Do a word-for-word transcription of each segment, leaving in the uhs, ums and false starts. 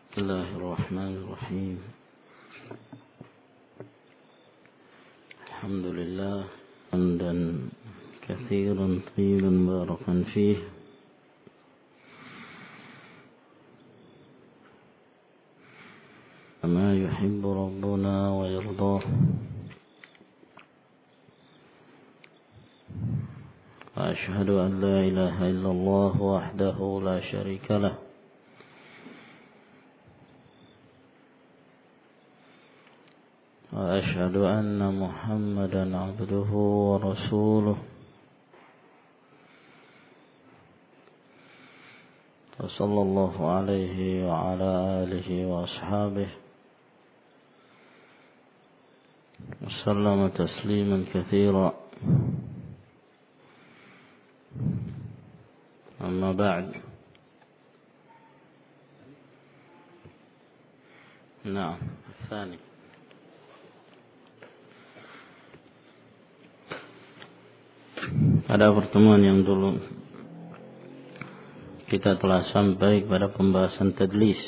بسم الله الرحمن الرحيم. الحمد لله حمدا كثيرا طيبا باركا فيه كما يحب ربنا ويرضاه، وأشهد أن لا إله إلا الله وحده لا شريك له، وأشهد أن محمدا عبده ورسوله، وصلى الله عليه وعلى آله وأصحابه وسلم تسليما كثيرا. أما بعد، نعم الثاني. Pada pertemuan yang dulu kita telah sampai pada pembahasan tadlis.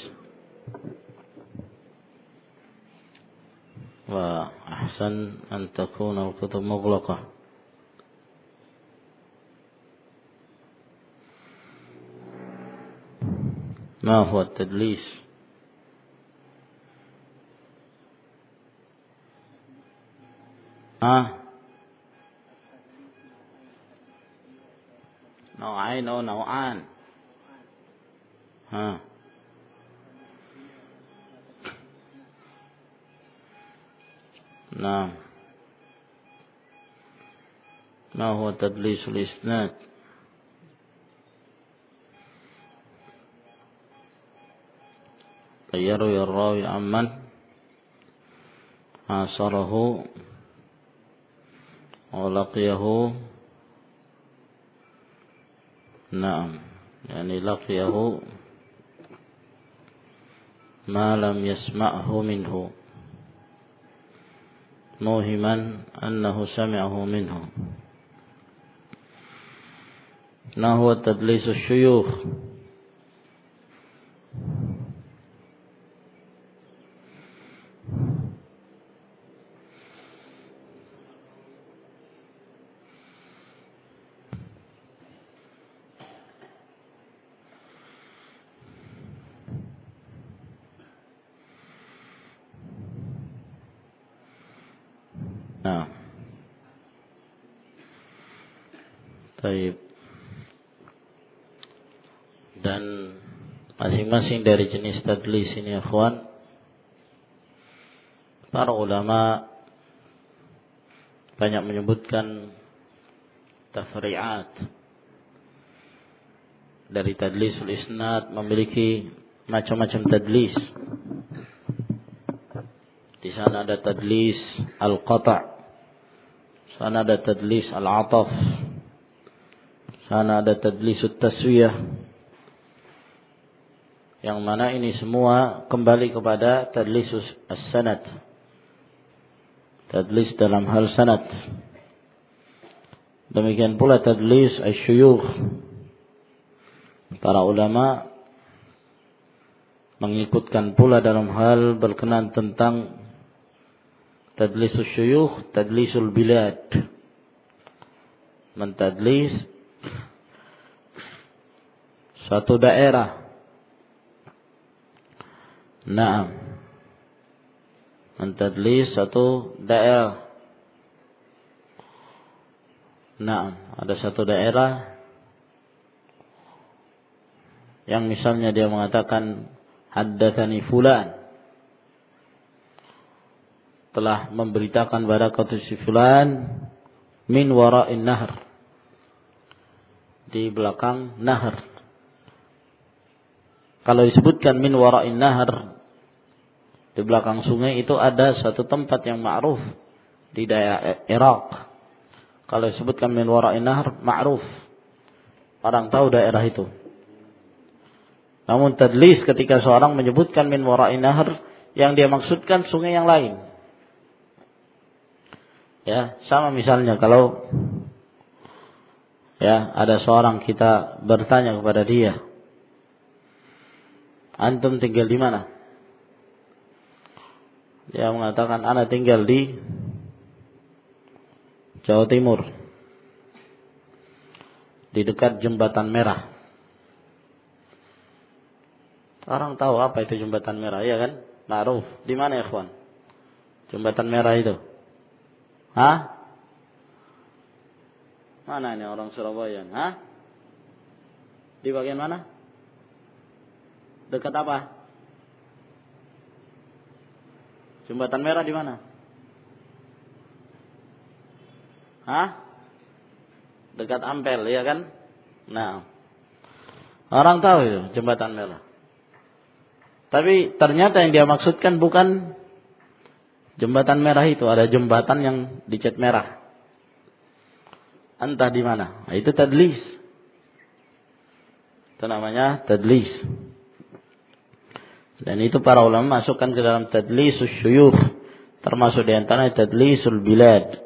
Wa ahsan an takuna al-kutub mughlaqah. Ma huwa at-tadlis? Ah نوعين أو نوعان. ها نعم. ما هو تدليس الإسناد؟ يروي الراوي عمن عاصره ولقيه، نعم، يعني لقيه ما لم يسمعه منه موهما أنه سمعه منه. ما هو تدليس الشيوخ؟ Nah, baik. Dan masing-masing dari jenis tadlis ini, ikhwan, para ulama banyak menyebutkan tafri'at dari tadlisul isnad, memiliki macam-macam tadlis. Di sana ada tadlis al-qata', sana ada tadlis al-ataf, sana ada tadlis at-taswiyah, yang mana ini semua kembali kepada tadlis as-sanad, tadlis dalam hal sanad. Demikian pula tadlis asy-syuyukh. Para ulama mengikutkan pula dalam hal berkenaan tentang tadlisul syuyukh, tadlisul bilad, mentadlis suatu daerah. Naam, mentadlis satu daerah. Naam, ada satu daerah yang misalnya dia mengatakan haddatsani fulan, telah memberitakan pada si fulan min wara'in nahr, di belakang nahar. Kalau disebutkan min wara'in nahr, di belakang sungai, itu ada satu tempat yang ma'ruf di daerah Irak. Kalau disebutkan min wara'in nahr, ma'ruf, orang tahu daerah itu. Namun tadlis ketika seorang menyebutkan min wara'in nahr, yang dia maksudkan sungai yang lain. Ya, sama misalnya kalau ya ada seorang kita bertanya kepada dia, Antum tinggal di mana? Dia mengatakan, ana tinggal di Jawa Timur, di dekat Jembatan Merah. Orang tahu apa itu Jembatan Merah, ya kan? Ma'ruf. Di mana ya, ikhwan? Jembatan Merah itu? Hah? Mana ini orang Surabaya? Hah? Di bagian mana? Dekat apa? Jembatan Merah di mana? Hah? Dekat Ampel, ya kan? Nah, orang tahu itu Jembatan Merah. Tapi ternyata yang dia maksudkan bukan Jembatan Merah itu, ada jembatan yang dicat merah. Entah di mana. Nah, itu tadlis. Itu namanya tadlis. Dan itu para ulama masukkan ke dalam tadlisus syuyukh, termasuk di antaranya tadlisul bilad.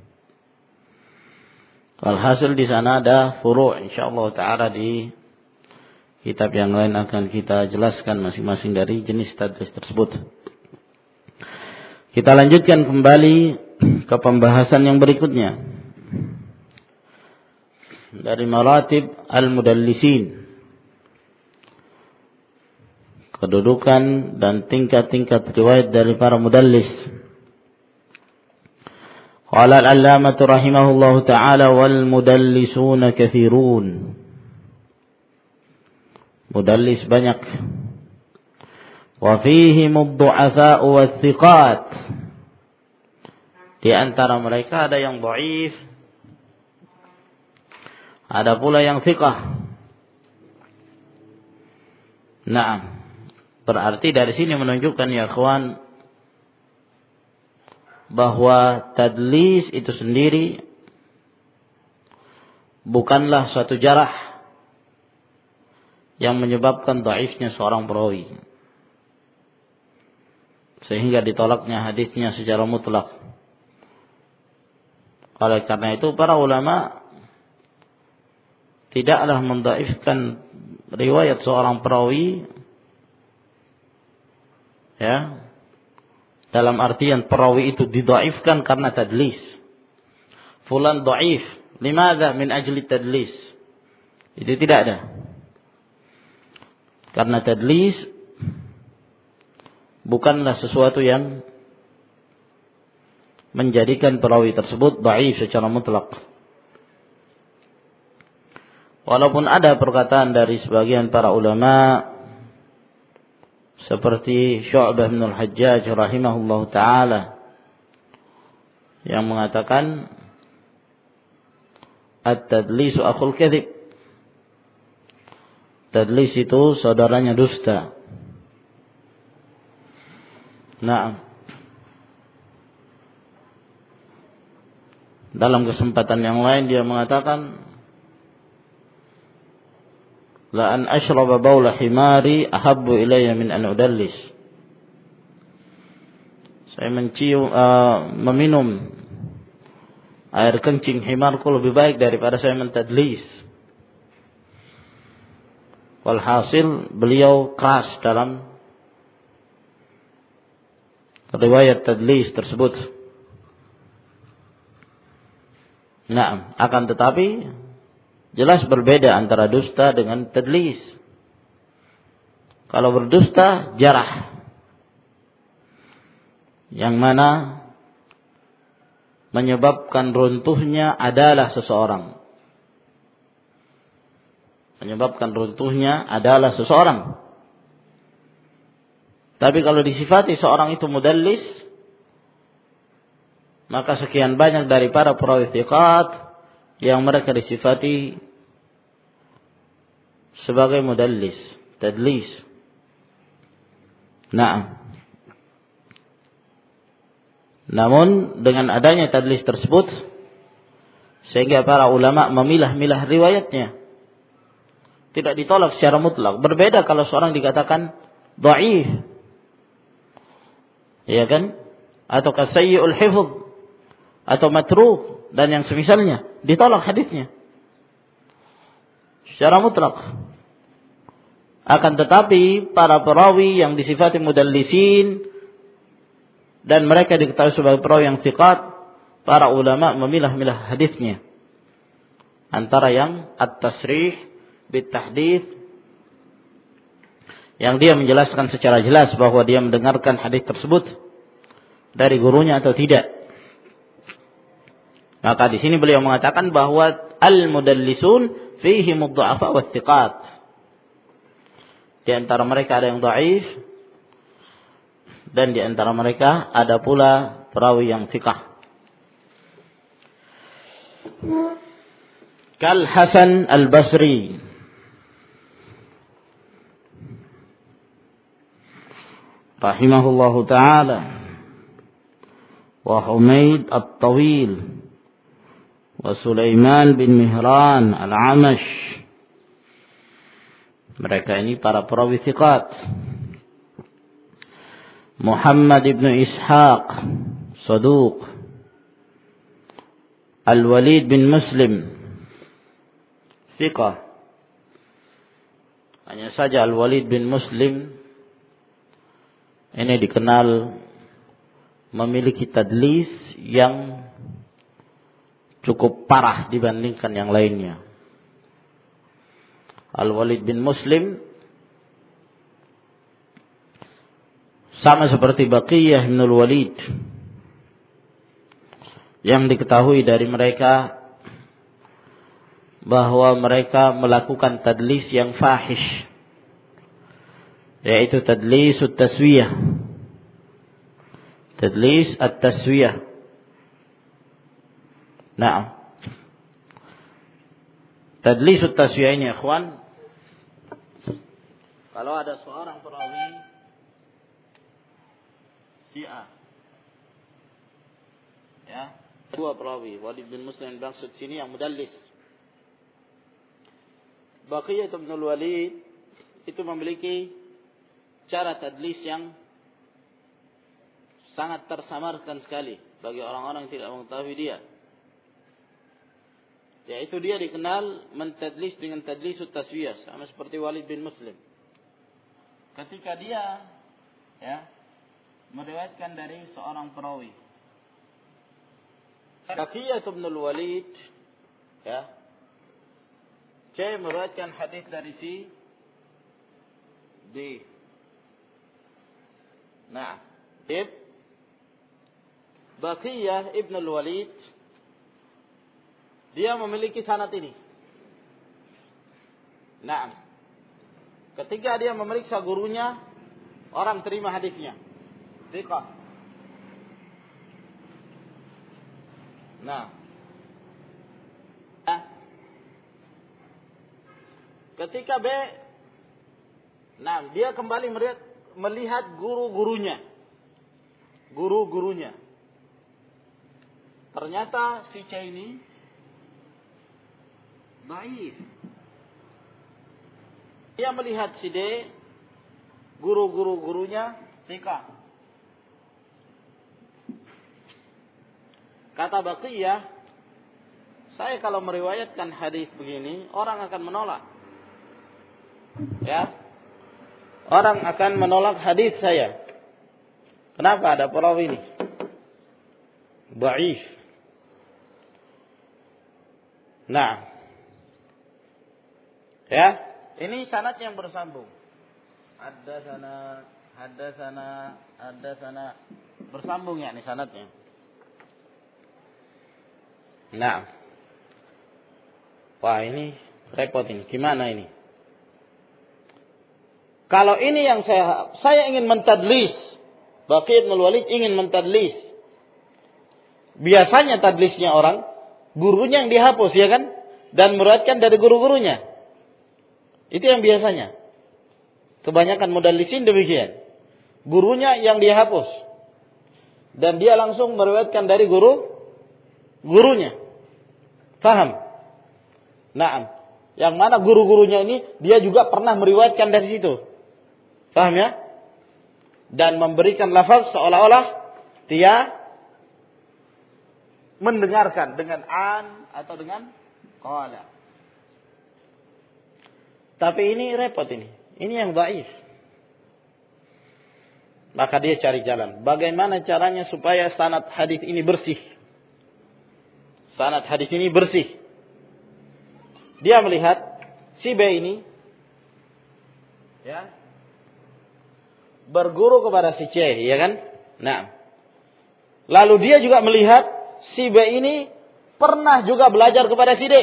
Alhasil di sana ada furu', insyaallah taala di kitab yang lain akan kita jelaskan masing-masing dari jenis tadlis tersebut. Kita lanjutkan kembali ke pembahasan yang berikutnya. Dari maratib al-mudallisin. Kedudukan dan tingkat-tingkat riwayat dari para mudallis. Qala al-allamah rahimahullahu ta'ala wal mudallisuna katsirun. Mudallis banyak. Wa fihim ad-du'afa'u was-thiqat. Di antara mereka ada yang dhaif, ada pula yang thiqah. Naam. Berarti dari sini menunjukkan ya kawan, bahwa tadlis itu sendiri bukanlah suatu jarah yang menyebabkan dhaifnya seorang perawi sehingga ditolaknya hadisnya secara mutlak. Oleh karena itu para ulama tidaklah mendhaifkan riwayat seorang perawi, ya, dalam artian perawi itu didhaifkan karena tadlis. Fulan dhaif, limadha? Min ajli tadlis. Itu tidak ada. Karena tadlis bukanlah sesuatu yang menjadikan perawi tersebut dhaif secara mutlak. Walaupun ada perkataan dari sebagian para ulama seperti Syu'bah bin al-Hajjaj rahimahullahu ta'ala yang mengatakan at-tadlisu akhul kadhib. Tadlis itu saudaranya dusta. Nah, dalam kesempatan yang lain dia mengatakan la an ashraba bawla himari ahabbu ilayya min an udallis. Saya mencium uh, meminum air kencing himarku lebih baik daripada saya mentadlis. Walhasil beliau keras dalam riwayat tadlis tersebut. Nah, akan tetapi jelas berbeda antara dusta dengan tadlis. Kalau berdusta jarah, yang mana menyebabkan runtuhnya adalah seseorang. Menyebabkan runtuhnya adalah seseorang. Tapi kalau disifati seorang itu mudallis, maka sekian banyak dari para perawi thiqat yang mereka disifati sebagai mudallis, tadlis. Nah, namun dengan adanya tadlis tersebut, sehingga para ulama memilah-milah riwayatnya, tidak ditolak secara mutlak. Berbeda kalau seorang dikatakan dhaif, ya kan, atau kasayyi'ul hifdz, atau matruk dan yang semisalnya, ditolak hadisnya secara mutlak. Akan tetapi para perawi yang disifati mudallisin dan mereka diketahui sebagai perawi yang thiqat, para ulama memilah-milah hadisnya antara yang at-tasrih bit-tahdits, yang dia menjelaskan secara jelas bahwa dia mendengarkan hadis tersebut dari gurunya atau tidak. Maka di sini beliau mengatakan bahwa al-mudallisun fihi mudha'afa wa thiqat. Di antara mereka ada yang dhaif dan di antara mereka ada pula perawi yang thiqah. Kal Hasan al-Basri rahimahullahu ta'ala wa Humaid at-Tawil wa Sulaiman bin Mihran al-Amash. Mereka ini para perawi thiqat. Muhammad ibn Ishaq Saduq. Al-Walid bin Muslim thiqah. Hanya saja Al-Walid bin Muslim ini dikenal memiliki tadlis yang cukup parah dibandingkan yang lainnya. Al-Walid bin Muslim sama seperti Baqiyah bin Al-Walid yang diketahui dari mereka bahwa mereka melakukan tadlis yang fahish, yaitu tadlis at-taswiyah. Tadlis at-taswiyah. Nah, tadlis at-taswiyah ini, ikhwan, kalau ada seorang perawi Syiah, ya, dua perawi, Walid bin Muslim maksud sini yang mudallis. Baqiyah bin Al-Walid itu memiliki cara tadlis yang sangat tersamarkan sekali bagi orang-orang yang tidak mengetahui dia. Yaitu dia dikenal mentadlis dengan tadlisut taswiyah, sama seperti Walid bin Muslim. Ketika dia ya meriwayatkan dari seorang perawi, Baqiyah bin Al-Walid ya, C meriwayatkan hadis dari si D. Nah, Ib Baqiyah ibn al-Walid dia memiliki sanad ini. Nah, ketika dia memeriksa gurunya, orang terima hadisnya. Thiqah. Nah, ketika B, nah dia kembali melihat, melihat guru-gurunya, guru-gurunya. Ternyata si C ini dhaif. Dia melihat si D, guru-guru-gurunya thiqah. Kata Baqiyah, saya kalau meriwayatkan hadis begini, orang akan menolak. Ya, orang akan menolak hadis saya. Kenapa ada perawi ini dhaif? Nah, ya, ini sanad yang bersambung. Ada sana, ada sana, ada sana, bersambung ya ini sanadnya. Nah, wah ini repot ini. Gimana ini? Kalau ini yang saya saya ingin mentadlis, Baqiyah bin Al-Walid ingin mentadlis. Biasanya tadlisnya orang, gurunya yang dihapus ya kan, dan meriwayatkan dari guru-gurunya. Itu yang biasanya. Kebanyakan mudallisin demikian. Gurunya yang dihapus dan dia langsung meriwayatkan dari guru gurunya. Paham? Naam. Yang mana guru-gurunya ini dia juga pernah meriwayatkan dari situ. Paham ya? Dan memberikan lafaz seolah-olah dia mendengarkan dengan an atau dengan qala. Tapi ini repot ini. Ini yang dhaif. Maka dia cari jalan. Bagaimana caranya supaya sanad hadis ini bersih? Sanad hadis ini bersih. Dia melihat si B ini ya berguru kepada si C, ya kan? Nah, lalu dia juga melihat si B ini pernah juga belajar kepada si D.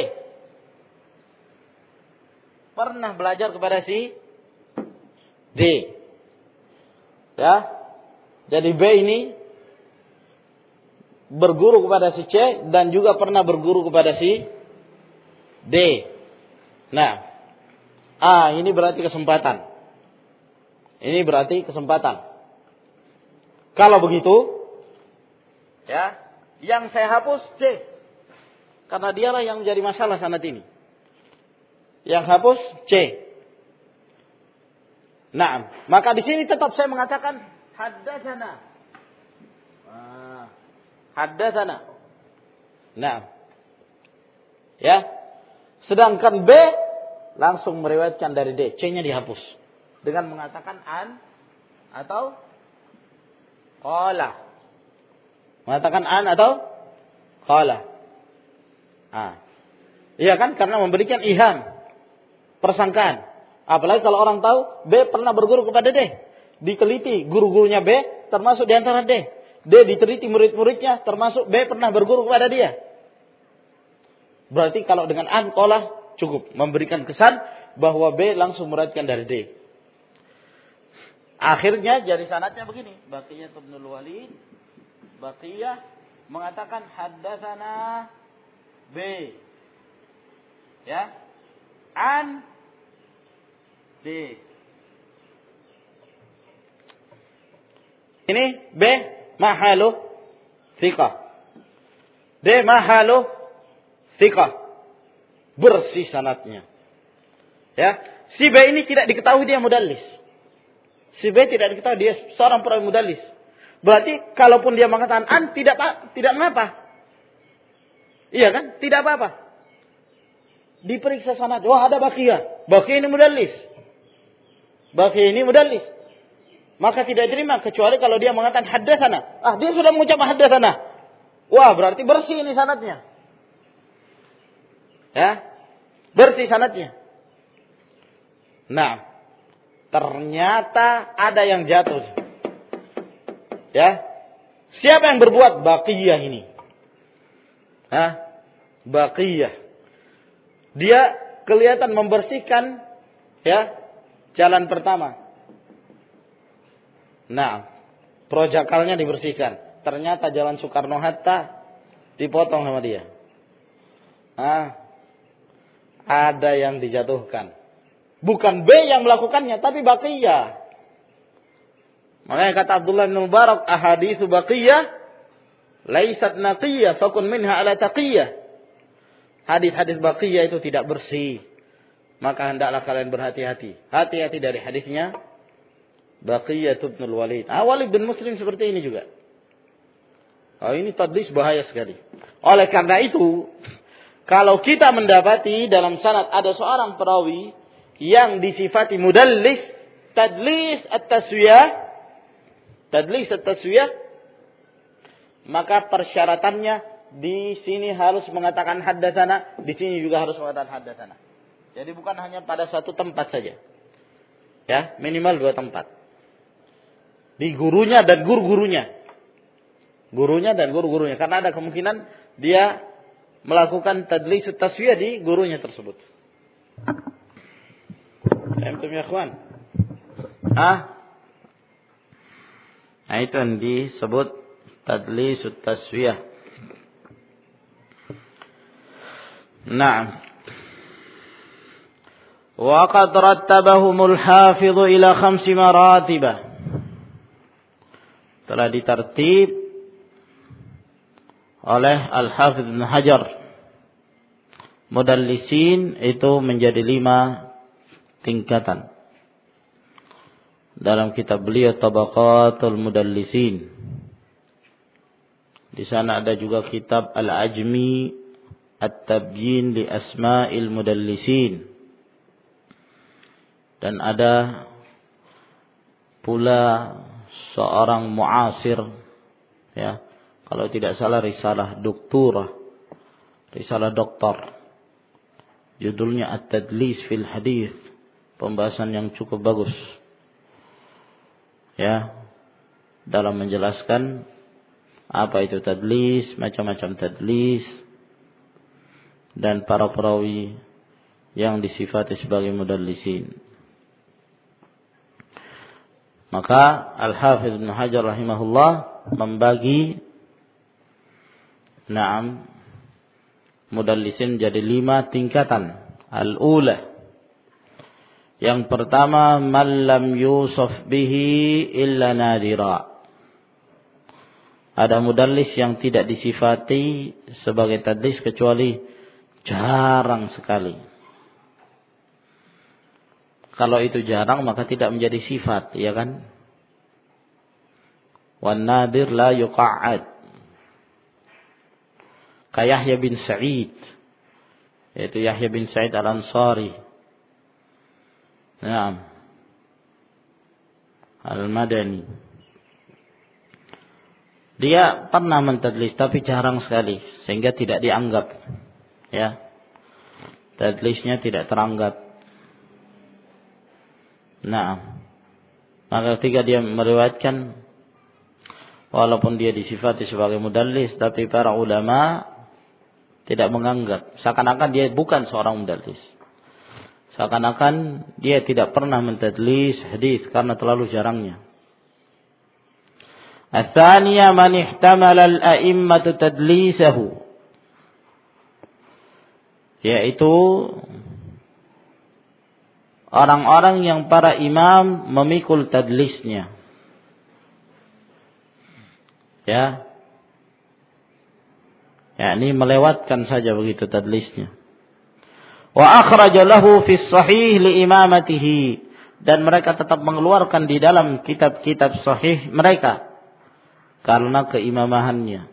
Pernah belajar kepada si D. Ya. Jadi B ini berguru kepada si C dan juga pernah berguru kepada si D. Nah, ah ini berarti kesempatan. Ini berarti kesempatan. Kalau begitu, ya, yang saya hapus C. Karena dialah yang menjadi masalah sanad ini. Yang hapus C. Nah, maka di sini tetap saya mengatakan haddatsana. Ah, haddatsana. Nah. Ya. Sedangkan B langsung meriwayatkan dari D, C-nya dihapus dengan mengatakan an atau qala. Mengatakan an atau qala. Ah. Iya kan? Karena memberikan iham, persangkaan. Apalagi kalau orang tahu B pernah berguru kepada D. Diteliti guru-gurunya B termasuk di antara D. D diteliti murid-muridnya termasuk B pernah berguru kepada dia. Berarti kalau dengan an qala cukup memberikan kesan bahwa B langsung meriwayatkan dari D. Akhirnya jadi sanadnya begini. Baqiyah bin Walid, Baqiyah mengatakan haddatsana B. Ya. An D. Ini B mahalu thiqah. D mahalu thiqah. Bersih sanadnya. Ya. Si B ini tidak diketahui dia mudallis. Si B tidak diketahui dia seorang perawi mudallis. Berarti kalaupun dia mengatakan an tidak tidak mengapa. Iya kan? Tidak apa-apa. Diperiksa sanad. Wah, ada Baqiyah. Baqiyah ini mudallis. Baqiyah ini mudallis. Maka tidak diterima kecuali kalau dia mengatakan haddatsana. Ah, dia sudah mengucapkan haddatsana. Wah, berarti bersih ini sanadnya. Ya. Bersih sanadnya. Nah, ternyata ada yang jatuh. Ya. Siapa yang berbuat Baqiyah ini? Hah? Baqiyah. Dia kelihatan membersihkan ya jalan pertama. Nah, projakalnya dibersihkan. Ternyata jalan Soekarno-Hatta dipotong sama dia. Ah, ada yang dijatuhkan. Bukan B yang melakukannya, tapi Baqiyah. Makanya kata Abdullah bin Mubarak, ahaditsu Baqiyah laisat naqiyah, fakun minha ala taqiyah. Hadis-hadis Baqiyah itu tidak bersih. Maka hendaklah kalian berhati-hati. Hati-hati dari hadisnya Baqiyah bin Walid. Ah, Walid bin Muslim seperti ini juga. Oh, ini tadlis bahaya sekali. Oleh karena itu, kalau kita mendapati dalam sanad ada seorang perawi yang disifati mudallis, tadlis at-taswiyah, tadlis at-taswiyah, maka persyaratannya di sini harus mengatakan haddatsana, di sini juga harus mengatakan haddatsana. Jadi bukan hanya pada satu tempat saja. Ya, minimal dua tempat. Di gurunya dan guru-gurunya. Gurunya dan guru-gurunya. Karena ada kemungkinan dia melakukan tadlis taswiyah di gurunya tersebut. Antum ya ikhwan? Ah? Nah, itu yang disebut tadlis taswiyah. Naam. Wa qad rattabahumul hafiz ila khamsi maratibah. Telah ditertib oleh Al-Hafidz Ibnu Hajar. Mudallisin itu menjadi lima tingkatan. Dalam kitab beliau Tabaqatul Mudallisin. Di sana ada juga kitab Al-Ajmi At-Tabyin li Asma'il Mudallisin. Dan ada pula seorang muasir, ya, kalau tidak salah risalah doktorah, risalah doktor, judulnya At-Tadlis fil Hadis, pembahasan yang cukup bagus, ya, dalam menjelaskan apa itu tadlis, macam-macam tadlis, dan para perawi yang disifati sebagai mudallisin. Maka Al-Hafidz Ibnu Hajar rahimahullah membagi na'am mudallisin jadi lima tingkatan. Al-ula, yang pertama, man lam yusaf bihi illa nadira. Ada mudallis yang tidak disifati sebagai tadlis kecuali jarang sekali. Kalau itu jarang maka tidak menjadi sifat, ya kan? Wan nadir la yuqa'ad. Kayak Yahya bin Sa'id, yaitu Yahya bin Sa'id Al-Ansari. Naam. Al-Madani. Dia pernah mentadlis tapi jarang sekali sehingga tidak dianggap, ya. Tadlisnya tidak teranggap. Nah, maka ketika dia meriwayatkan, walaupun dia disifati sebagai mudallis, tapi para ulama tidak menganggap, seakan-akan dia bukan seorang mudallis, seakan-akan dia tidak pernah mentadlis hadis karena terlalu jarangnya. Ats-tsaniyah man ihtamala al-a'immatu tadlisahu, yaitu orang-orang yang para imam memikul tadlisnya, ya, yakni melewatkan saja begitu tadlisnya. Wa akhraja lahu fi sahih li imamatihi, dan mereka tetap mengeluarkan di dalam kitab-kitab sahih mereka karena keimamahannya.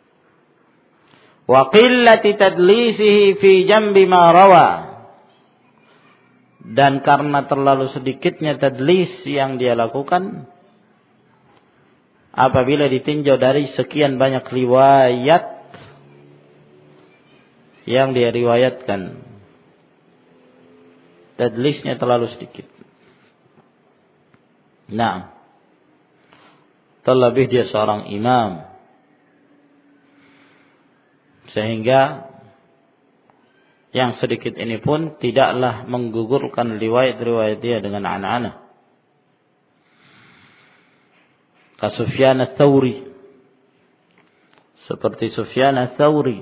Wa qillati tadlisihi fi jambi ma rawa, dan karena terlalu sedikitnya tadlis yang dia lakukan apabila ditinjau dari sekian banyak riwayat yang dia riwayatkan, tadlisnya terlalu sedikit. Nah, terlebih dia seorang imam, sehingga yang sedikit ini pun tidaklah menggugurkan riwayat-riwayat dia dengan anak-anak. Ka Sufyan ats-Tsauri, seperti Sufyan ats-Tsauri.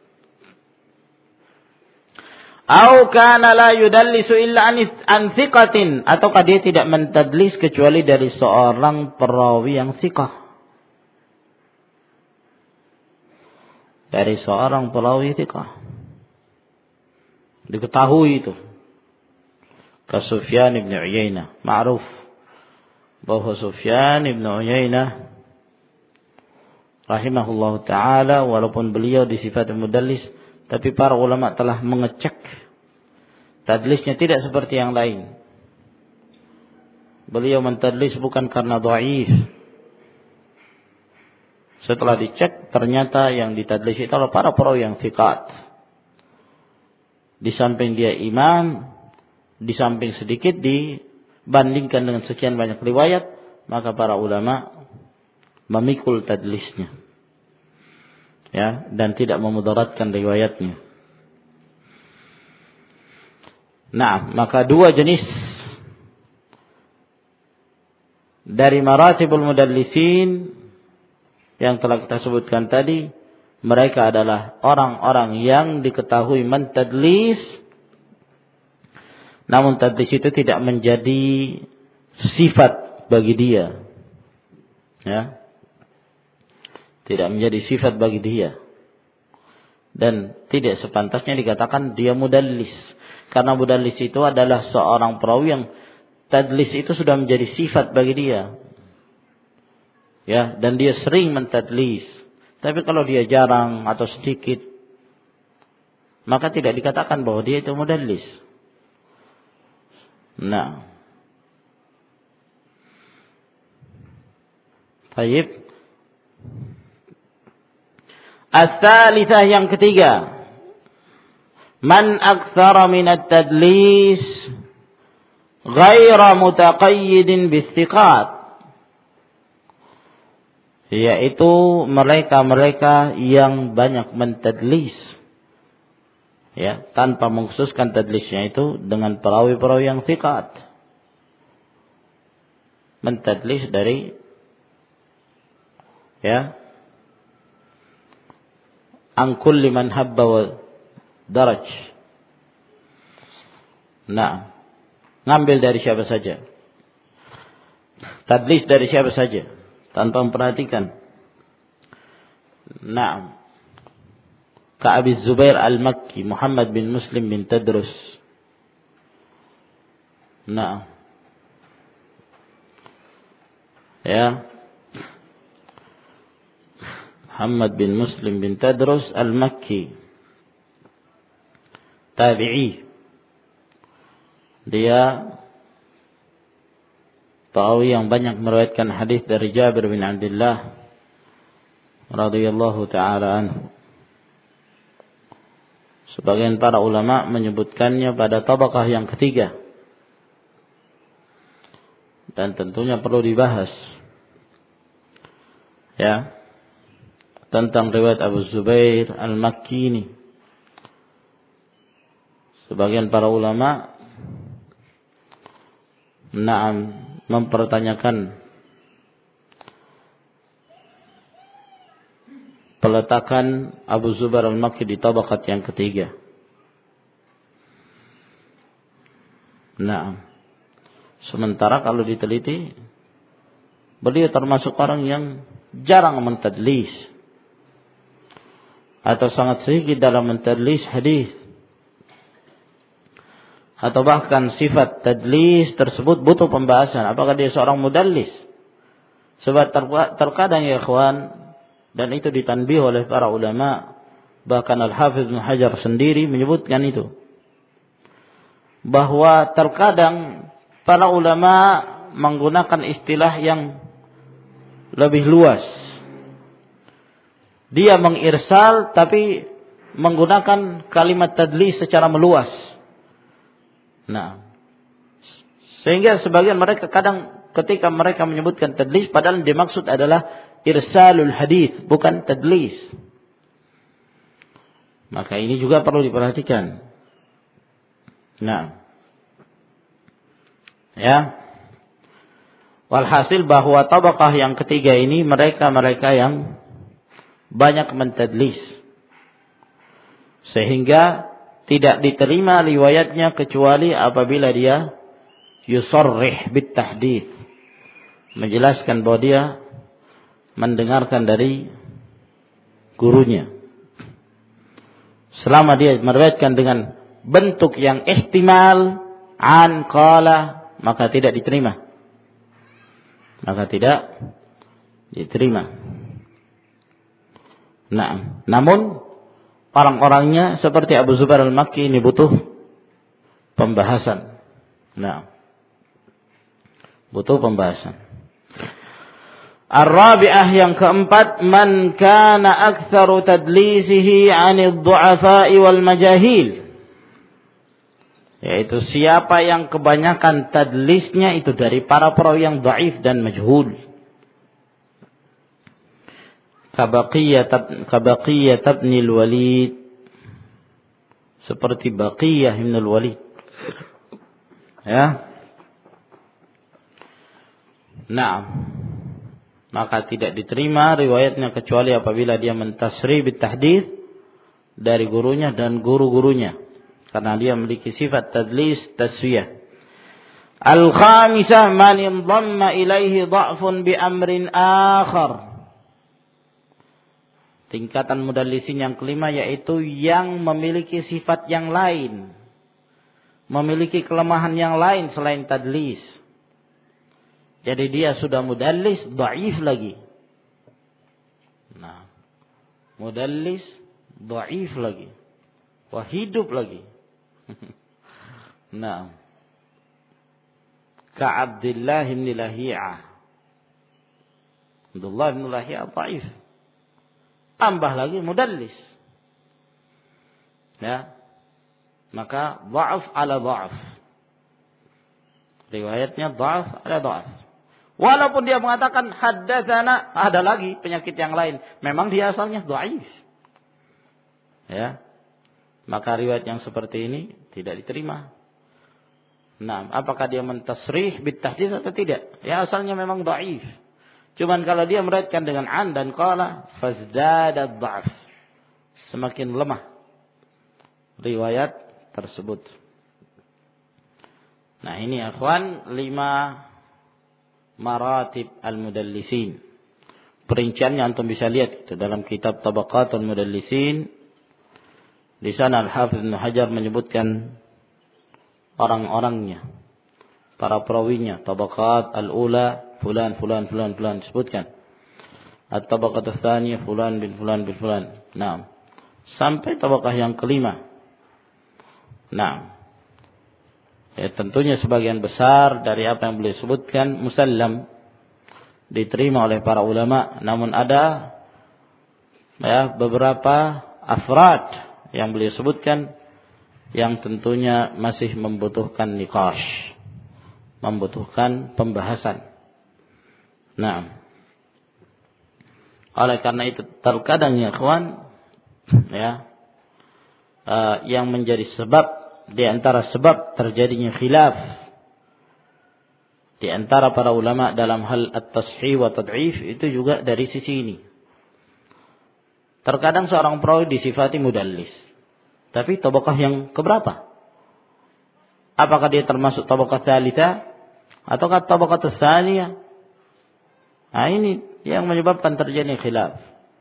Au kana la yudallisu illa an thiqatin, ataukah dia tidak mentadlis kecuali dari seorang perawi yang thiqah, dari seorang perawi thiqah, diketahui itu. Ka Sufyan ibn Uyainah, ma'ruf bahwa Sufyan ibn Uyainah rahimahullahu ta'ala, walaupun beliau disifati mudallis, tapi para ulama telah mengecek tadlisnya tidak seperti yang lain. Beliau mentadlis bukan karena dhaif. Setelah dicek, ternyata yang ditadlis itu adalah para perawi yang thiqat. Di samping dia imam, di samping sedikit dibandingkan dengan sekian banyak riwayat, maka para ulama memikul tadlisnya, ya, dan tidak memudaratkan riwayatnya. Nah, maka dua jenis dari maratibul mudallisin yang telah kita sebutkan tadi, mereka adalah orang-orang yang diketahui mentadlis, namun tadlis itu tidak menjadi sifat bagi dia, ya, tidak menjadi sifat bagi dia, dan tidak sepantasnya dikatakan dia mudallis, karena mudallis itu adalah seorang perawi yang tadlis itu sudah menjadi sifat bagi dia, ya, dan dia sering mentadlis. Tapi kalau dia jarang atau sedikit, maka tidak dikatakan bahwa dia itu mudallis. Nah, Baik. As-salitsah yang ketiga. Man aktsara min at-tadlis ghaira mutaqayyidin bi-istiqat. Yaitu mereka-mereka yang banyak mentadlis. Ya, tanpa mengkhususkan tadlisnya itu dengan perawi-perawi yang thiqat. Mentadlis dari ya an kulli man habba wa daraj. Nah, ngambil dari siapa saja. Tadlis dari siapa saja tanpa memperhatikan. Nah, Ka'ab Zubair Al-Makki, Muhammad bin Muslim bin Tadrus. Nah. Ya. Muhammad bin Muslim bin Tadrus Al-Makki. Tabi'i. Dia tahu yang banyak meriwayatkan hadis dari Jabir bin Abdullah radhiyallahu taala anhu. Sebagian para ulama menyebutkannya pada tabaqah yang ketiga. Dan tentunya perlu dibahas. Ya. Tentang riwayat Abu Zubair Al-Makki ini. Sebagian para ulama na'am mempertanyakan peletakan Abu Zubair Al-Makki di tabaqat yang ketiga. Nah, sementara kalau diteliti, beliau termasuk orang yang jarang mentadlis atau sangat sedikit dalam mentadlis hadis, atau bahkan sifat tadlis tersebut butuh pembahasan. Apakah dia seorang mudallis? Sebab terkadang ya ikhwan, dan itu ditanbih oleh para ulama, bahkan Al-Hafidz Ibnu Hajar sendiri menyebutkan itu, bahwa terkadang para ulama menggunakan istilah yang lebih luas. Dia mengirsal tapi menggunakan kalimat tadlis secara meluas. Nah, sehingga sebagian mereka kadang ketika mereka menyebutkan tadlis, padahal yang dimaksud adalah irsalul hadis, bukan tadlis. Maka ini juga perlu diperhatikan. Nah, ya, walhasil bahwa tabaqah yang ketiga ini mereka-mereka yang banyak mentadlis, sehingga tidak diterima riwayatnya kecuali apabila dia yusarrih bit tahdits, menjelaskan bahwa dia mendengarkan dari gurunya. Selama dia meriwayatkan dengan bentuk yang ihtimal, an, qala, maka tidak diterima. Maka tidak diterima. Nah, namun orang-orangnya seperti Abu Zubair Al-Makki ini butuh pembahasan. Nah, butuh pembahasan. Ar-rabi'ah yang keempat, man kana aktsaru tadlisihi 'anil du'afa'i wal majahil. Yaitu siapa yang kebanyakan tadlisnya itu dari para perawi yang dhaif dan majhul. Kabaqiyah kabaqiyah ibn al-Walid, seperti Baqiyah ibn al-Walid. Ya. Nah, maka tidak diterima riwayatnya kecuali apabila dia mentasrih bit tahdits dari gurunya dan guru-gurunya, karena dia memiliki sifat tadlis taswiyah. Al-khamisah man indamma ilaihi dha'fun bi amrin akhar. Tingkatan mudallisin yang kelima yaitu yang memiliki sifat yang lain, memiliki kelemahan yang lain selain tadlis. Jadi dia sudah mudallis, dhaif lagi. Nah, mudallis, dhaif lagi. Wah, hidup lagi. Nah, ka Abdullah bin Lahi'ah. Abdullah bin Lahiyah dhaif. Tambah lagi mudallis. Ya. Maka dha'af ala dha'af. Riwayatnya dha'af ala dha'af. Walaupun dia mengatakan haddatsana, ada lagi penyakit yang lain. Memang dia asalnya dhaif. Ya. Maka riwayat yang seperti ini tidak diterima. Nah, apakah dia mentasrih bitahdits atau tidak? Ya asalnya memang dhaif. Cuman kalau dia meriwayatkan dengan an dan qala fazdada dha'af. Semakin lemah riwayat tersebut. Nah, ini akhwan lima maratib al-mudallisin. Perinciannya antum bisa lihat itu dalam kitab Tabaqatul Mudallisin. Di sana Al-Hafidz Ibnu Hajar menyebutkan orang-orangnya, para perawinya, tabaqat al-ula fulan fulan fulan fulan disebutkan. At-tabaqat ats-tsaniyah fulan bin fulan bin fulan. Naam. Sampai tabaqah yang kelima. Naam. Ya, tentunya sebagian besar dari apa yang beliau sebutkan musallam, diterima oleh para ulama, namun ada ya beberapa afrad yang beliau sebutkan yang tentunya masih membutuhkan niqash, membutuhkan pembahasan. Nah, oleh karena itu terkadang ya kawan, ya uh, yang menjadi sebab di antara sebab terjadinya khilaf di antara para ulama dalam hal at-tashih wa tad'if itu juga dari sisi ini. Terkadang seorang perawi disifati mudallis, tapi tabaqah yang keberapa? Apakah dia termasuk tabaqah tsalitsah ataukah tabaqah tsaniyah? Nah, ini yang menyebabkan terjadinya khilaf.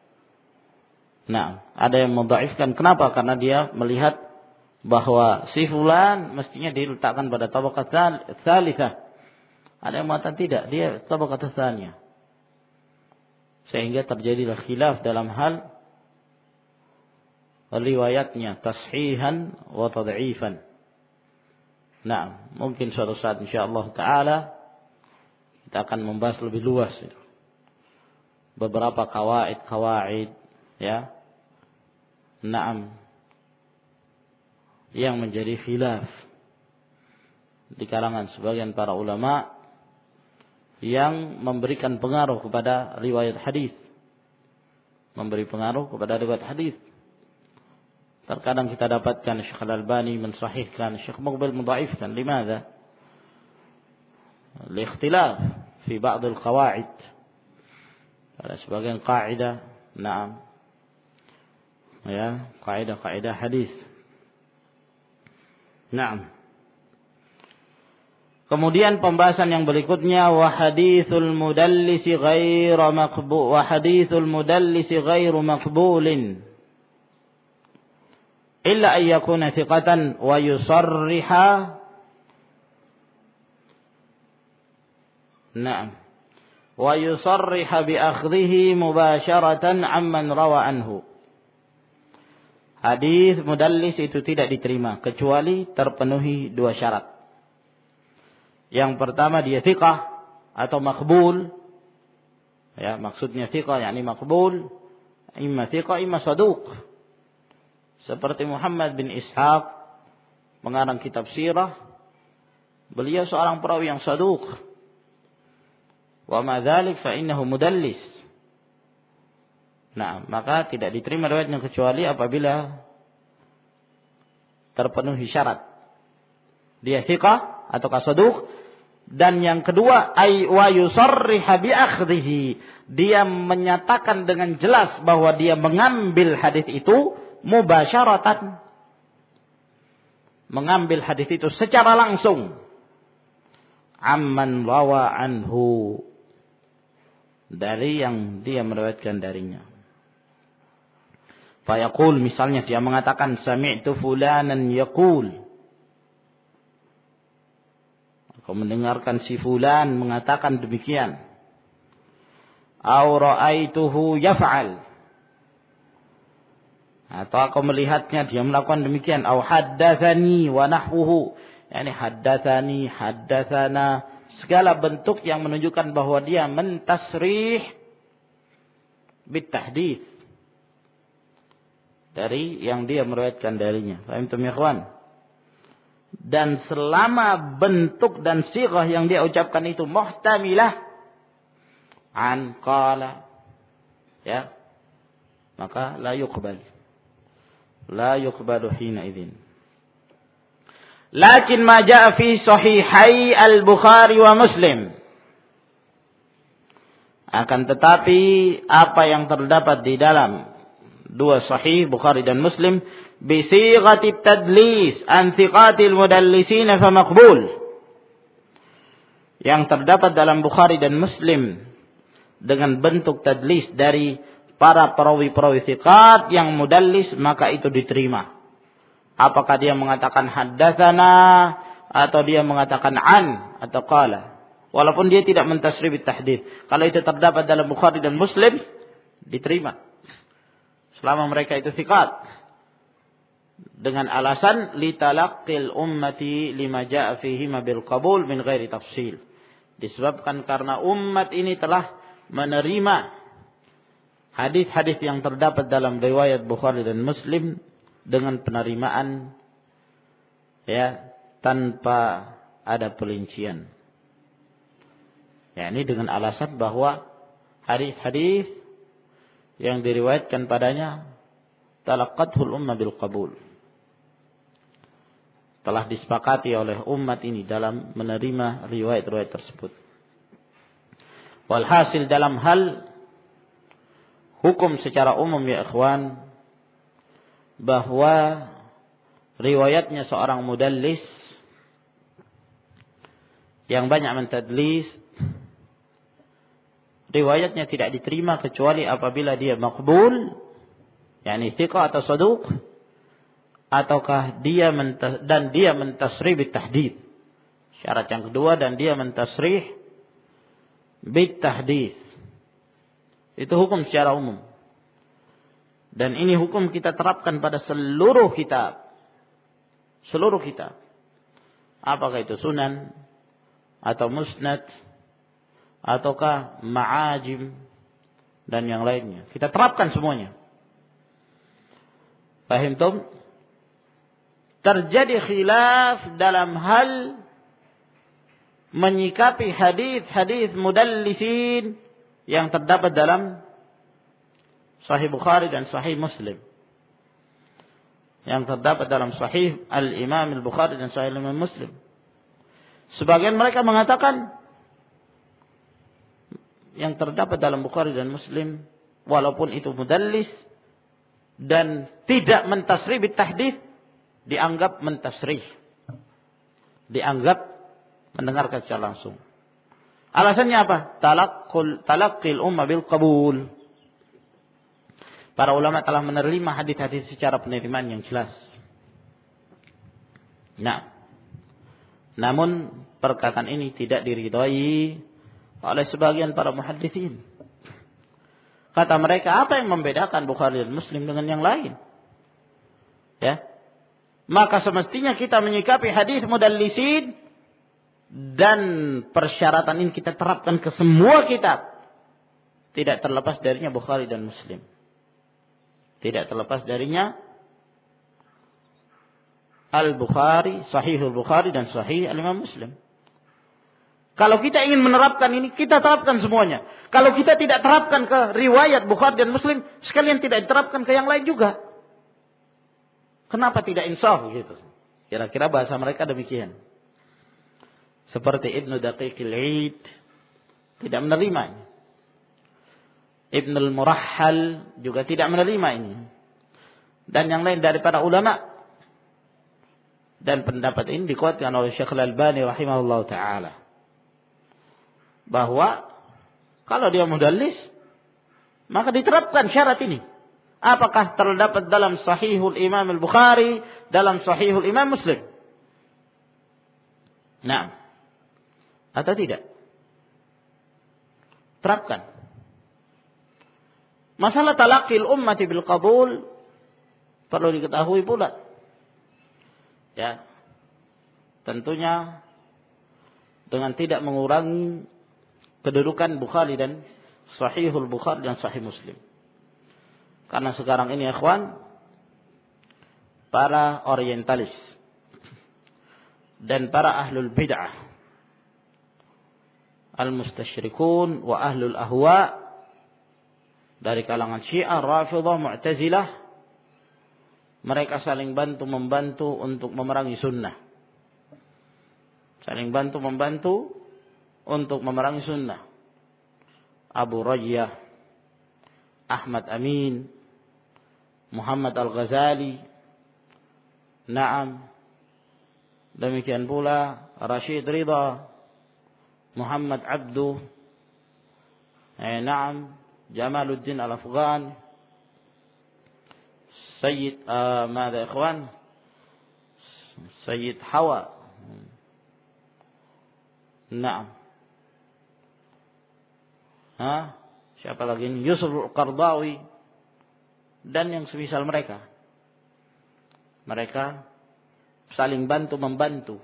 Nah, ada yang mendhaifkan. Kenapa? Karena dia melihat bahwa si fulan mestinya diletakkan pada tabaqah tsalitsah. Ada yang mengatakan tidak, dia tabaqah tsaniyah. Sehingga terjadilah khilaf dalam hal riwayatnya tashihan wa tad'ifan. Nah, mungkin suatu saat insyaallah taala kita akan membahas lebih luas beberapa kawaid-kawaid ya. Naam. Yang menjadi khilaf di kalangan sebagian para ulama yang memberikan pengaruh kepada riwayat hadis. Memberi pengaruh kepada riwayat hadis. Terkadang kita dapatkan Syekh Al-Albani mensahihkan, Syekh Muqbil mendhaifkan. Limadha? Liikhtilaf fi ba'd al-qawaid. Pada sebagian kaidah, na'am. Ya, kaidah-kaidah hadis. Na'am. Kemudian pembahasan yang berikutnya wa haditsul mudallisi ghairu maqbu wa haditsul mudallisi ghairu maqbulin illa an yakuna thiqatan wa yusarriha na'am wa yusarriha bi akhdhihi mubasharatan amman rawa anhu. Hadis mudallis itu tidak diterima kecuali terpenuhi dua syarat. Yang pertama dia thiqah atau maqbul. Ya, maksudnya thiqah yakni maqbul, imma thiqah imma saduq. Seperti Muhammad bin Ishaq mengarang kitab sirah, beliau seorang perawi yang saduq. Wa ma dzalik fa innahu mudallis. Nah, maka tidak diterima riwayatnya kecuali apabila terpenuhi syarat. Dia thiqah atau saduq, dan yang kedua ay wa yusarriha bi akhdhihi. Dia menyatakan dengan jelas bahwa dia mengambil hadis itu mubasyaratan. Mengambil hadis itu secara langsung. Amman rawa anhu. Dari yang dia meriwayatkan darinya. Fayaqul, misalnya dia mengatakan sami'tu fulanan yaqul. Aku mendengarkan si fulan mengatakan demikian. Au ra'aituhu yaf'al. Atau aku melihatnya dia melakukan demikian. Au haddatsani wa nahwuhu. Yani haddatsani, haddatsana, segala bentuk yang menunjukkan bahwa dia mentasrih bitahdits dari yang dia meriwayatkan darinya. Paham ya ikhwan? Dan selama bentuk dan sighah yang dia ucapkan itu muhtamilah an qala, ya, maka la yuqbal. La yuqbalu hina idzin. Lakin ma jaa fi sahihai al-Bukhari wa Muslim. Akan tetapi apa yang terdapat di dalam dua sahih Bukhari dan Muslim bisighati tadlis an thiqatil mudallisin fa maqbul, yang terdapat dalam Bukhari dan Muslim dengan bentuk tadlis dari para perawi-perawi thiqat yang mudallis, maka itu diterima. Apakah dia mengatakan haddatsana atau dia mengatakan an atau qala, walaupun dia tidak mentasrih bitahdits, kalau itu terdapat dalam Bukhari dan Muslim diterima selama mereka itu thiqat, dengan alasan litalaqqil ummati lima jaa fihi ma bil qabul min ghairi tafsil, disebabkan karena umat ini telah menerima hadis-hadis yang terdapat dalam riwayat Bukhari dan Muslim dengan penerimaan, ya, tanpa ada perincian. Ya, ini dengan alasan bahwa hadis-hadis yang diriwayatkan padanya talaqqathul ummah bil qabul, telah disepakati oleh umat ini dalam menerima riwayat-riwayat tersebut. Walhasil dalam hal hukum secara umum ya ikhwan, bahwa riwayatnya seorang mudallis yang banyak mentadlis, riwayatnya tidak diterima kecuali apabila dia maqbul, yakni thiqah atau saduq, ataukah dia mentas- dan dia mentasrih bitahdits. Syarat yang kedua, dan dia mentasrih bitahdits. Itu hukum secara umum. Dan ini hukum kita terapkan pada seluruh kitab. Seluruh kitab. Apakah itu sunan atau musnad ataukah ma'ajim dan yang lainnya. Kita terapkan semuanya. Fahim tum? Terjadi khilaf dalam hal menyikapi hadis-hadis mudallisin yang terdapat dalam Sahih Bukhari dan Sahih Muslim, yang terdapat dalam Sahih Al-Imam Al-Bukhari dan Sahih Al-Imam Muslim. Sebagian mereka mengatakan yang terdapat dalam Bukhari dan Muslim, walaupun itu mudallis dan tidak mentasrih bitahdits, dianggap mentasrih, dianggap mendengarkan secara langsung. Alasannya apa? Talaqqul talaqqil ummah bil qabul. Para ulama telah menerima hadis-hadis secara penerimaan yang jelas. Nah, namun perkataan ini tidak diridhai oleh sebagian para muhaddisin. Kata mereka, apa yang membedakan Bukhari dan Muslim dengan yang lain? Ya, maka semestinya kita menyikapi hadis mudallisin, dan persyaratan ini kita terapkan ke semua kitab, tidak terlepas darinya Bukhari dan Muslim. Tidak terlepas darinya Al-Bukhari, Sahihul Bukhari dan Sahih Al-Imam Muslim. Kalau kita ingin menerapkan ini, kita terapkan semuanya. Kalau kita tidak terapkan ke riwayat Bukhari dan Muslim, sekalian tidak diterapkan ke yang lain juga. Kenapa tidak insaf gitu? Kira-kira bahasa mereka demikian. Seperti Ibnu Daqiqil Id tidak menerima ini. Ibn al-Murahhal juga tidak menerima ini. Dan yang lain daripada ulama. Dan pendapat ini dikuatkan oleh Syekh Al-Albani rahimahullah ta'ala. Bahwa kalau dia mudallis, maka diterapkan syarat ini. Apakah terdapat dalam Sahihul Imam Al-Bukhari, dalam Sahihul Imam Muslim? Nah, atau tidak? Terapkan. Masalah talaqil ummati bil qabul perlu diketahui pula. Ya. Tentunya dengan tidak mengurangi kedudukan Bukhari dan Sahihul Bukhari dan Sahih Muslim. Karena sekarang ini ikhwan, para orientalis dan para ahlul bid'ah, al-mustasyrikun wa ahlul ahwa, dari kalangan Syiah, Rafidhah, Mu'tazilah, mereka saling bantu-membantu untuk memerangi sunnah. Saling bantu-membantu untuk memerangi sunnah. Abu Rajyah, Ahmad Amin, Muhammad Al-Ghazali, na'am, demikian pula Rashid Ridha, Muhammad Abduh, eh, na'am, Jamaluddin Al-Afghan, Sayyid, uh, ماذا إخوان Sayyid Hawa, na'am, ha? Siapa lagi ini? Yusuf Al-Qardawi dan yang semisal mereka. Mereka saling bantu-membantu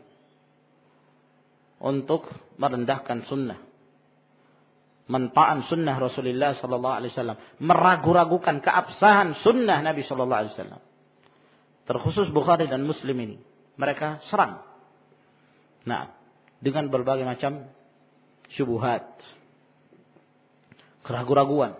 untuk merendahkan sunnah, mentaan sunnah Rasulullah sallallahu alaihi wasallam, meragu-ragukan keabsahan sunnah Nabi sallallahu alaihi wasallam. Terkhusus Bukhari dan Muslim ini, mereka serang. Nah, dengan berbagai macam syubhat, keraguan-raguan,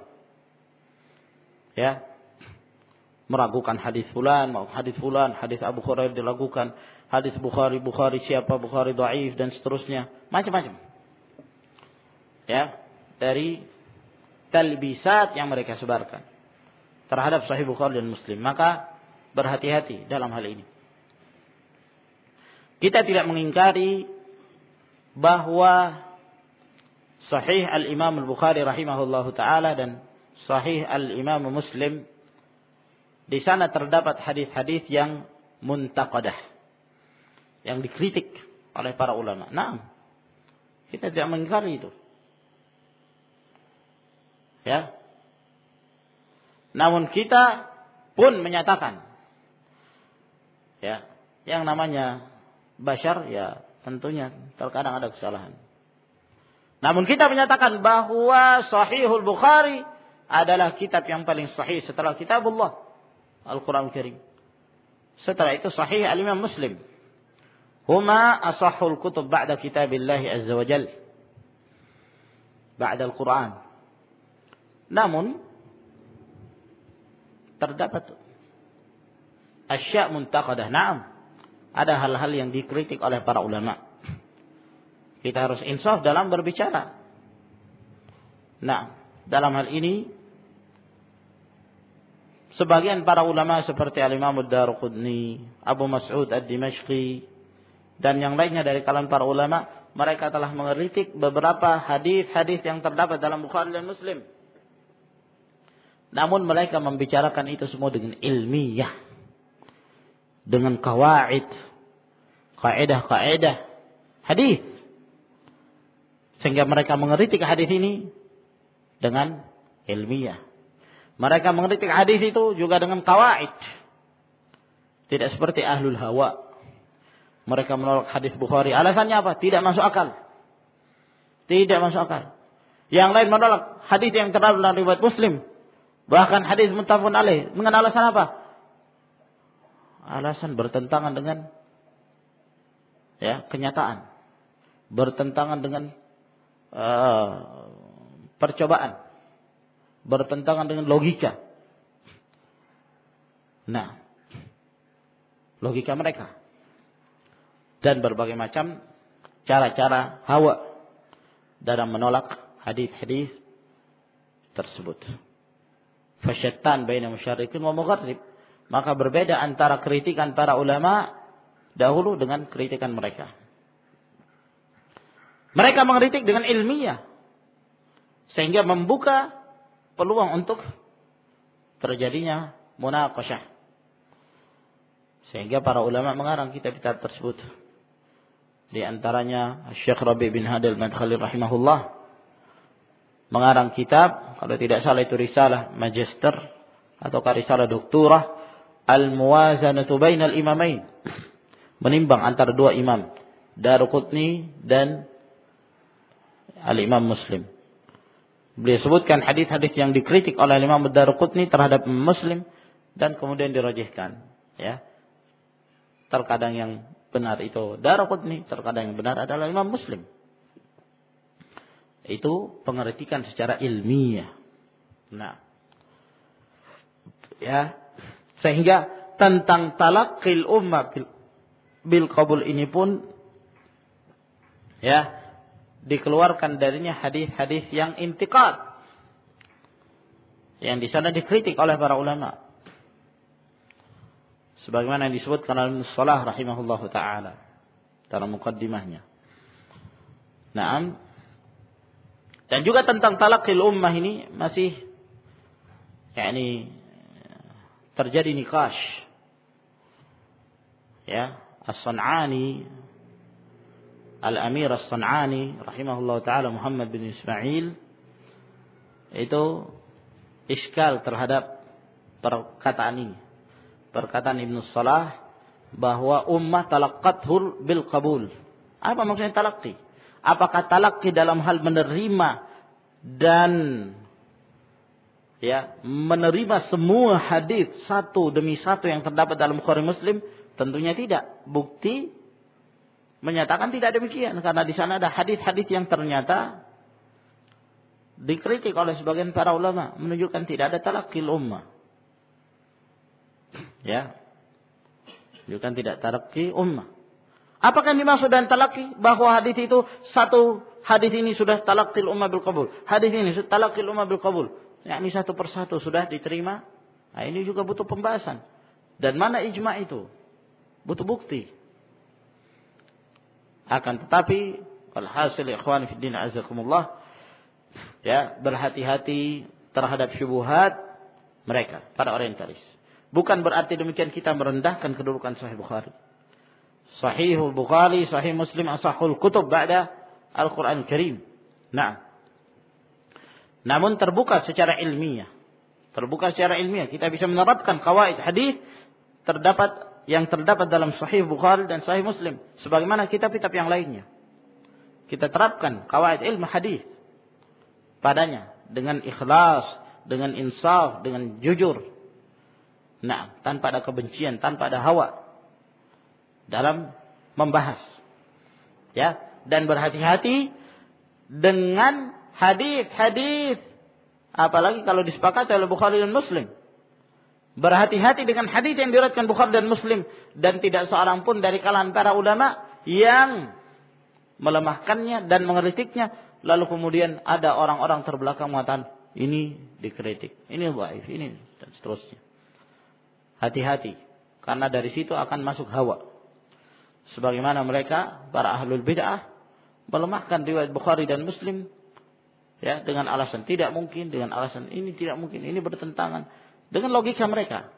ya, meragukan hadis fulan, mau hadis fulan, hadis Abu Hurairah diragukan, hadis Bukhari, Bukhari siapa, Bukhari dhaif dan seterusnya, macam-macam. Ya, dari talbisat yang mereka sebarkan terhadap Sahih Bukhari dan Muslim. Maka berhati-hati dalam hal ini. Kita tidak mengingkari bahwa Sahih Al-Imam Al-Bukhari rahimahullahu ta'ala dan Sahih Al-Imam Muslim, di sana terdapat hadis-hadis yang muntaqadah, yang dikritik oleh para ulama. Nah, kita tidak mengingkari itu. Ya. Namun kita pun menyatakan, ya, yang namanya bashar, ya tentunya terkadang ada kesalahan. Namun kita menyatakan bahwa Sahihul Bukhari adalah kitab yang paling sahih setelah kitabullah Al-Quran Al-Karim. Setelah itu Sahih Al-Imam Muslim. Huma asahhul kutub ba'da kitabillahi azza wa jal, ba'da Al-Quran. Namun terdapat asya' muntaqadah. Naam, ada hal-hal yang dikritik oleh para ulama. Kita harus insaf dalam berbicara. Nah, dalam hal ini sebagian para ulama seperti Al-Imam Ad-Darqutni, Abu Mas'ud Ad-Dimashqi, dan yang lainnya dari kalangan para ulama, mereka telah mengkritik beberapa hadis-hadis yang terdapat dalam Bukhari dan Muslim. Namun mereka membicarakan itu semua dengan ilmiah, dengan kawaid, kaidah-kaidah hadis, sehingga mereka mengkritik hadis ini dengan ilmiah. Mereka mengkritik hadis itu juga dengan kawaid. Tidak seperti ahlul hawa. Mereka menolak hadis Bukhari. Alasannya apa? Tidak masuk akal. Tidak masuk akal. Yang lain menolak hadis yang terdapat dalam riwayat Muslim. Bahkan hadis muttafaqun alaih. Dengan alasan apa? Alasan bertentangan dengan, ya, kenyataan. Bertentangan dengan uh, percobaan. Bertentangan dengan logika. Nah, logika mereka. Dan berbagai macam cara-cara hawa dalam menolak hadis-hadis tersebut. Fasyattan baina musyarriqin wa mugharrib. Maka berbeda antara kritikan para ulama dahulu dengan kritikan mereka. Mereka mengkritik dengan ilmiah, sehingga membuka peluang untuk terjadinya munaqasyah. Sehingga para ulama mengarang kitab-kitab tersebut. Di antaranya Syekh Rabi' bin Hadi Al-Madkhali rahimahullah mengarang kitab, kalau tidak salah itu risalah magister atau risalah doktorah, Al-Muwazanatu Bainal Imamain, menimbang antara dua imam, Darqutni dan Al-Imam Muslim. Beliau sebutkan hadis-hadis yang dikritik oleh Imam Ad-Darqutni terhadap Muslim dan kemudian dirajihkan, ya. Terkadang yang benar itu Darqutni, terkadang yang benar adalah Imam Muslim. Itu pengertian secara ilmiah. Nah, ya, sehingga tentang talaqqil ummah bil, bil qabul ini pun, ya, dikeluarkan darinya hadis-hadis yang intiqad, yang di sana dikritik oleh para ulama, sebagaimana yang disebutkan oleh Ibnu Shalah rahimahullahu taala dalam muqaddimahnya. Naam. Dan juga tentang talaqqil ummah ini masih yakni terjadi nikash. Ya, As-San'ani, Al-Amir As-San'ani rahimahullah ta'ala Muhammad bin Ismail itu iskal terhadap perkataan ini. Perkataan Ibnu Shalah bahwa ummah talaqqathul bil qabul. Apa maksudnya talaqqi? Apakah talaqqi dalam hal menerima dan ya, menerima semua hadis satu demi satu yang terdapat dalam Bukhari Muslim? Tentunya tidak. Bukti menyatakan tidak demikian, karena di sana ada hadis-hadis yang ternyata dikritik oleh sebagian para ulama, menunjukkan tidak ada talaqqil ummah. Ya. Menunjukkan tidak talaqqi ummah. Apakah yang dimaksud dengan talaqqi? Bahwa hadis itu satu hadis ini sudah talaqqil ummah bil qabul. Hadis ini sudah talaqqil ummah bil qabul. Yakni satu persatu sudah diterima. Nah, ini juga butuh pembahasan. Dan mana ijma' itu? Butuh bukti. Akan tetapi, alhasil ikhwan fi din azakumullah, ya, berhati-hati terhadap syubhat mereka, para orientalis. Bukan berarti demikian kita merendahkan kedudukan Sahih Bukhari. Sahihul Bukhari, Sahih Muslim, asahul kutub ba'da Al-Quran Karim. Nah, namun terbuka secara ilmiah. Terbuka secara ilmiah. Kita bisa menerapkan kawaid hadis terdapat yang terdapat dalam Sahih Bukhari dan Sahih Muslim, sebagaimana kitab-kitab yang lainnya. Kita terapkan kawaid ilmu hadis padanya dengan ikhlas, dengan insaf, dengan jujur. Nah, tanpa ada kebencian, tanpa ada hawa dalam membahas. Ya, dan berhati-hati dengan hadis-hadis, apalagi kalau disepakati oleh Bukhari dan Muslim. Berhati-hati dengan hadis yang diriwayatkan Bukhari dan Muslim, dan tidak seorang pun dari kalangan para ulama yang melemahkannya dan mengkritiknya, lalu kemudian ada orang-orang terbelakang mengatakan ini dikritik, ini dhaif, ini dan seterusnya. Hati-hati, karena dari situ akan masuk hawa. Sebagaimana mereka para ahlul bid'ah melemahkan riwayat Bukhari dan Muslim, ya, dengan alasan tidak mungkin, dengan alasan ini tidak mungkin, ini bertentangan dengan logika mereka.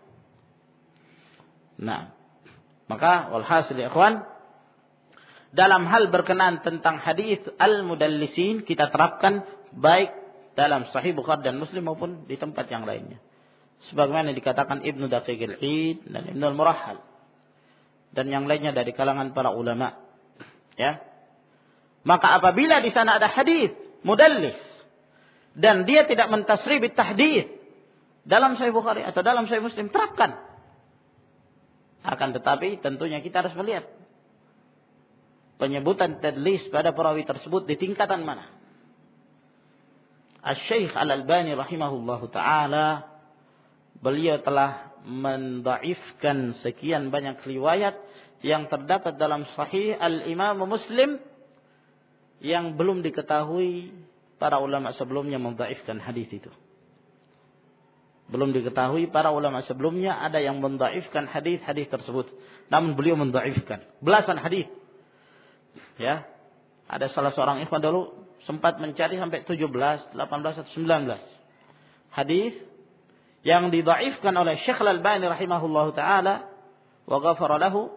Nah, maka walhasil ya ikhwan, dalam hal berkenaan tentang hadis al-mudallisin kita terapkan baik dalam Sahih Bukhari dan Muslim maupun di tempat yang lainnya. Sebagaimana dikatakan Ibnu Daqiq al-Eid dan Ibnu al-Murahhal dan yang lainnya dari kalangan para ulama. Ya. Maka apabila di sana ada hadis mudallis dan dia tidak mentasrih bitahdits dalam Sahih Bukhari atau dalam Sahih Muslim, terapkan. Akan tetapi tentunya kita harus melihat penyebutan tadlis pada perawi tersebut di tingkatan mana. Asy-Syaikh Al-Albani rahimahullahu taala, beliau telah mendhaifkan sekian banyak riwayat yang terdapat dalam Sahih Al-Imam Muslim yang belum diketahui para ulama sebelumnya mendhaifkan hadis itu. Belum diketahui para ulama sebelumnya ada yang mendhaifkan hadis-hadis tersebut. Namun beliau mendhaifkan belasan hadis. Ya. Ada salah seorang ikhwan dulu sempat mencari sampai tujuh belas, delapan belas atau sembilan belas hadis yang didhaifkan oleh Syekh Al-Albani rahimahullahu taala wa ghafara lahu.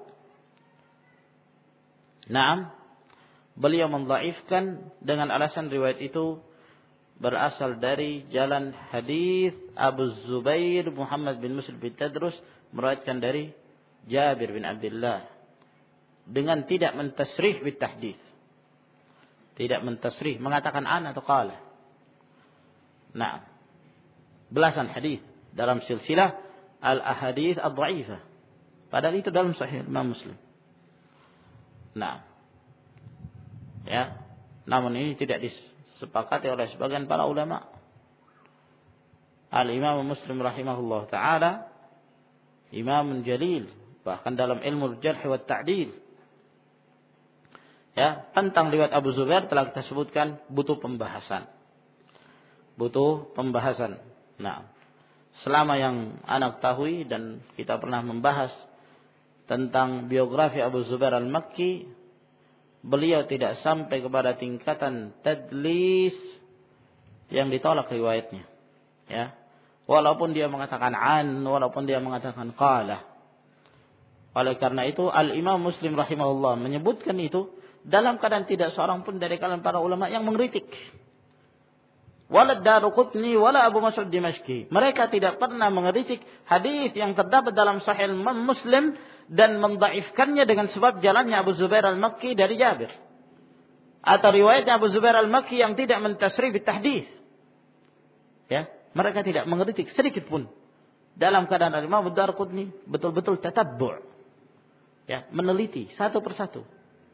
Naam. Beliau mendhaifkan dengan alasan riwayat itu berasal dari jalan hadis Abu Zubair Muhammad bin Muslim bin Tadrus meriwayatkan dari Jabir bin Abdullah dengan tidak mentasrih bitahdits, tidak mentasrih mengatakan ana atau qala. Nah, belasan hadis dalam silsilah al-ahadits ad-dha'ifah. Padahal itu dalam Sahih Imam Muslim. Nah, ya, namun ini tidak disepakati oleh sebagian para ulama. Al-Imam Muslim rahimahullah taala imam jalil, bahkan dalam ilmu jarh wa ta'dil. Ya, tentang riwayat Abu Zubair telah kita sebutkan butuh pembahasan. Butuh pembahasan. Nah, selama yang anak ketahui dan kita pernah membahas tentang biografi Abu Zubair al-Makki, beliau tidak sampai kepada tingkatan tadlis yang ditolak riwayatnya. Ya. Walaupun dia mengatakan an, walaupun dia mengatakan qala. Oleh karena itu Al-Imam Muslim rahimahullah menyebutkan itu dalam keadaan tidak seorang pun dari kalangan para ulama yang mengkritik. Wala Daruqutni wala Abu Mas'ud Dimashqi. Mereka tidak pernah mengkritik hadis yang terdapat dalam Sahih Muslim dan mendhaifkannya dengan sebab jalannya Abu Zubair al-Makki dari Jabir. Atau riwayatnya Abu Zubair al-Makki yang tidak mentasrih bitahdits. Ya, mereka tidak mengkritik sedikit pun. Dalam keadaan Imam Ad-Darqutni betul-betul tatabbu'. Ya, meneliti satu persatu.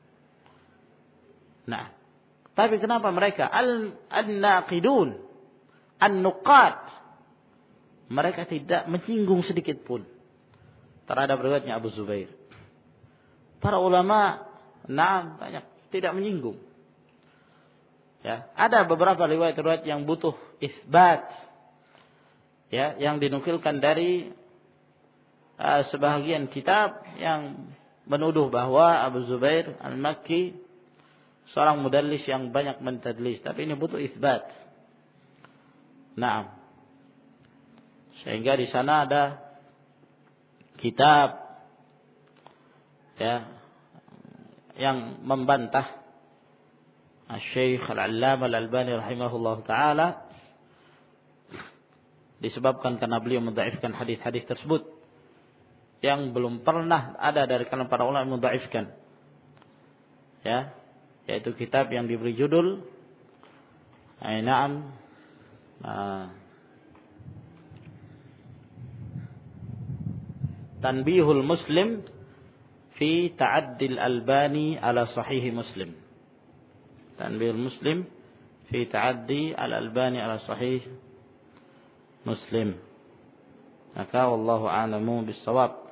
Nah, tapi kenapa mereka al-naqidun, an-nuqad, mereka tidak menyinggung sedikit pun terhadap riwayatnya Abu Zubair. Para ulama, nah banyak tidak menyinggung. Ya, ada beberapa riwayat-riwayat yang butuh isbat, ya, yang dinukilkan dari uh, sebahagian kitab yang menuduh bahwa Abu Zubair al-Makki seorang mudallis yang banyak mentadlis, tapi ini butuh isbat. Nah, sehingga di sana ada kitab, ya, yang membantah Syekh Al-Allamah Al-Albani rahimahullah taala disebabkan karena beliau mendhaifkan hadis-hadis tersebut yang belum pernah ada dari kalangan para ulama mendhaifkan. Ya, yaitu kitab yang diberi judul Aina'am uh, Tanbihul Muslim fi Ta'addil Albani ala Sahih Muslim. Tanbihul Muslim fi Ta'addi al-Albani ala Sahih Muslim. Maka wallahu a'lamu bis-shawab.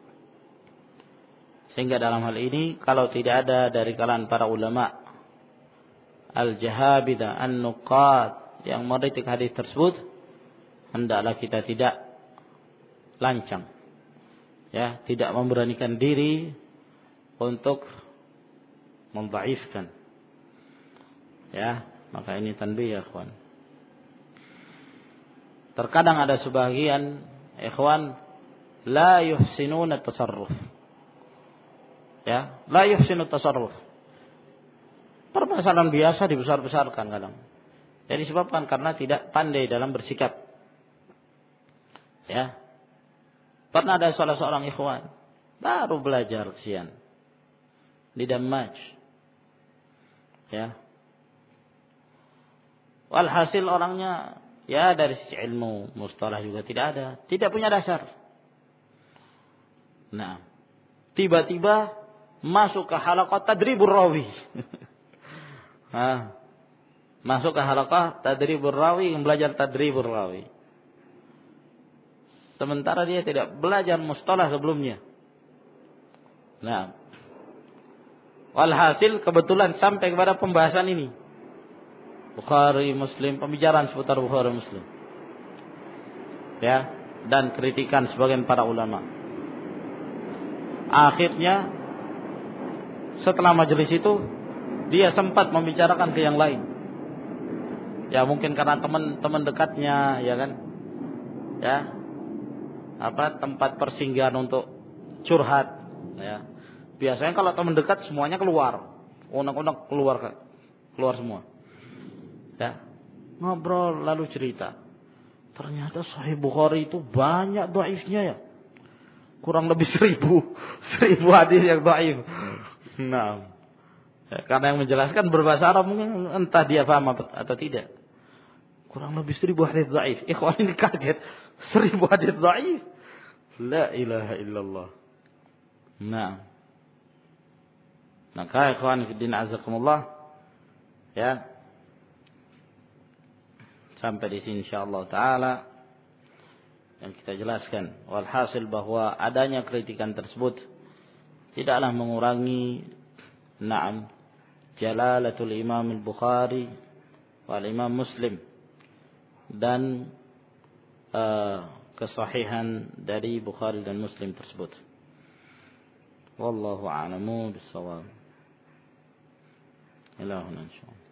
Sehingga dalam hal ini kalau tidak ada dari kalangan para ulama al-jahabida an-nuqad yang meritik hadis tersebut, hendaklah kita tidak lancang, ya, tidak memberanikan diri untuk mendhaifkan. Ya, maka ini tanbih ya ikhwan. Terkadang ada sebagian ikhwan la yuhsinuna at-tasarruf. Ya, la yuhsinu tasarruf. Permasalahan biasa dibesar-besarkan kadang. Jadi disebabkan karena tidak pandai dalam bersikap. Ya. Pernah ada salah seorang ikhwan baru belajar kesian di Damaj. Ya. Walhasil orangnya ya dari sisi ilmu mustalah juga tidak ada, tidak punya dasar. Nah, tiba-tiba masuk ke halaqah tadribur rawi. Nah, masuk ke halaqah tadribur rawi, yang belajar tadribur rawi. Sementara dia tidak belajar mustalah sebelumnya. Nah, walhasil kebetulan sampai kepada pembahasan ini. Bukhari Muslim, pembicaraan seputar Bukhari Muslim. Ya, dan kritikan sebagian para ulama. Akhirnya setelah majelis itu dia sempat membicarakan ke yang lain. Ya mungkin karena teman-teman dekatnya, ya kan. Ya. Apa tempat persinggahan untuk curhat, ya. Biasanya kalau teman dekat semuanya keluar. Unek-unek keluar keluar semua. Ya. Ngobrol lalu cerita. Ternyata Sahih Bukhari itu banyak dhaifnya ya. Kurang lebih seribu seribu hadis yang dhaif. Nah, ya, karena yang menjelaskan berbahasa Arab mungkin entah dia paham atau tidak. kurang lebih seribu hadis dhaif. Ikhwan ini kaget. Seribu hadis dhaif. La ilaha illallah. Nah. Maka ikhwan fillah azakumullah, ya. Sampai di sini insyaallah taala yang kita jelaskan. Walhasil bahwa adanya kritikan tersebut tidaklah mengurangi na'am jalalatul Imam Al-Bukhari wal Imam Muslim dan uh, kesahihan dari Bukhari dan Muslim tersebut. Wallahu a'lamu bis-shawab. Ilahuna insyaallah.